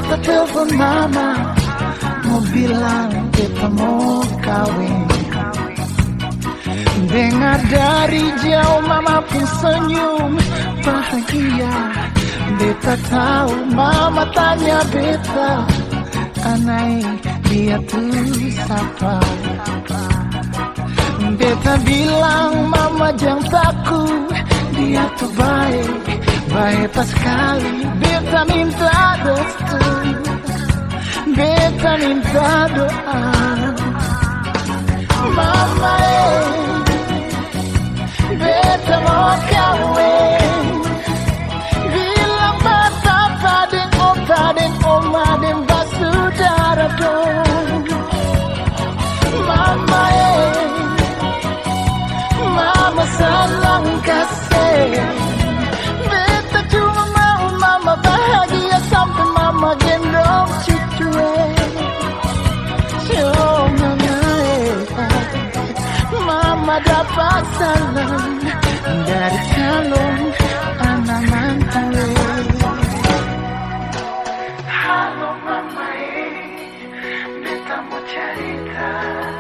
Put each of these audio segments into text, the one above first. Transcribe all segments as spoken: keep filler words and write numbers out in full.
beta telepon mama, mau bilang beta mau kawin. Dengar dari jauh mama pun senyum bahagia. Beta tahu mama tanya beta, anai dia tuh siapa? Beta bilang mama jangan takut, dia tuh baik, baik pas sekali. Beta minta restu, beta minta doa. Mama eh, beta mau kawin. Bilang papa dan opa dan oma dan basudara dong. Mama eh, mama senang kasih. Beta cuma mau mama bahagia sampai mama gendong cucu eh. Oh mama eh, mama dapat salam dari calon anak mantu eh. Halo mama eh, beta mau cerita.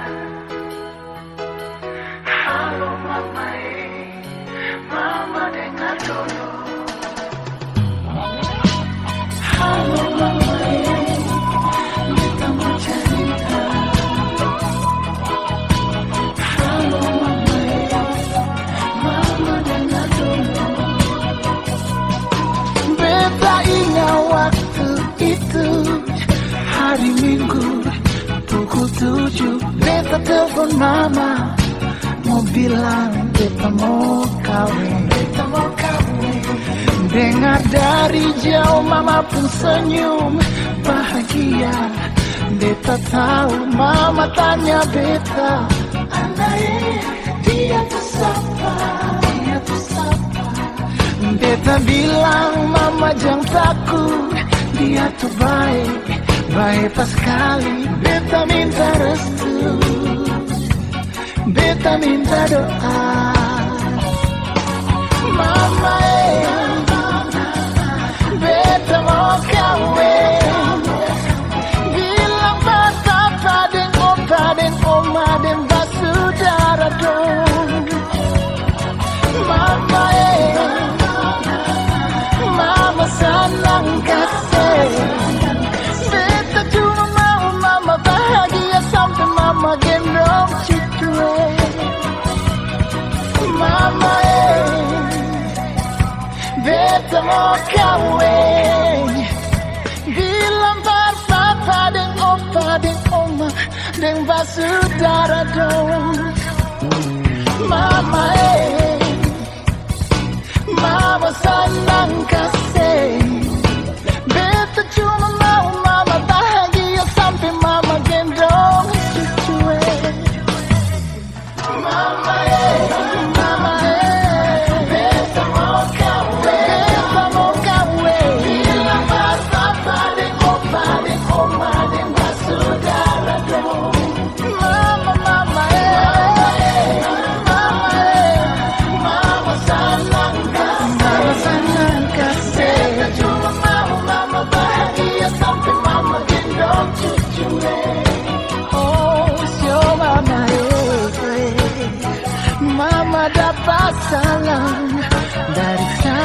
Halo mama eh, mama dengar dulu. Halo mama eh, beta mau cerita. Halo mama eh, mama dengar dulu. Beta ingat waktu itu hari Minggu pukul tujuh. Beta telepon mama, mau bilang beta mau kawin, beta mau kawin. Dengar dari jauh mama pun senyum bahagia. Beta tahu mama tanya beta, anai dia tuh siapa? Dia tuh siapa? Beta bilang mama jangan takut, dia tuh baik, baik pas sekali. Beta minta restu, beta minta doa. Mama eh, beta mau kawin. Bilang papa dan opa dan oma dan basudara dong. Mama eh, mama senang kasih. Beta cuma mau mama bahagia sampai mama gendong cucu eh. Mama eh, beta mau kawin. Bilang papa dan opa dan oma dan basudara dong. Mama eh, mama senang kasih. Beta cuma mau mama bahagia sampai mama gendong cucu eh. Mama eh, mama eh, beta mau kawin, beta mau kawin. Bilang papa dan opa dan oma dan basudara dong. Mama, mama eh, mama eh, mama senang kasih, mama senang kasih. Beta cuma mau mama bahagia sampai mama gendong cucu eh. Oh, so mama eh, mama dapat salam dari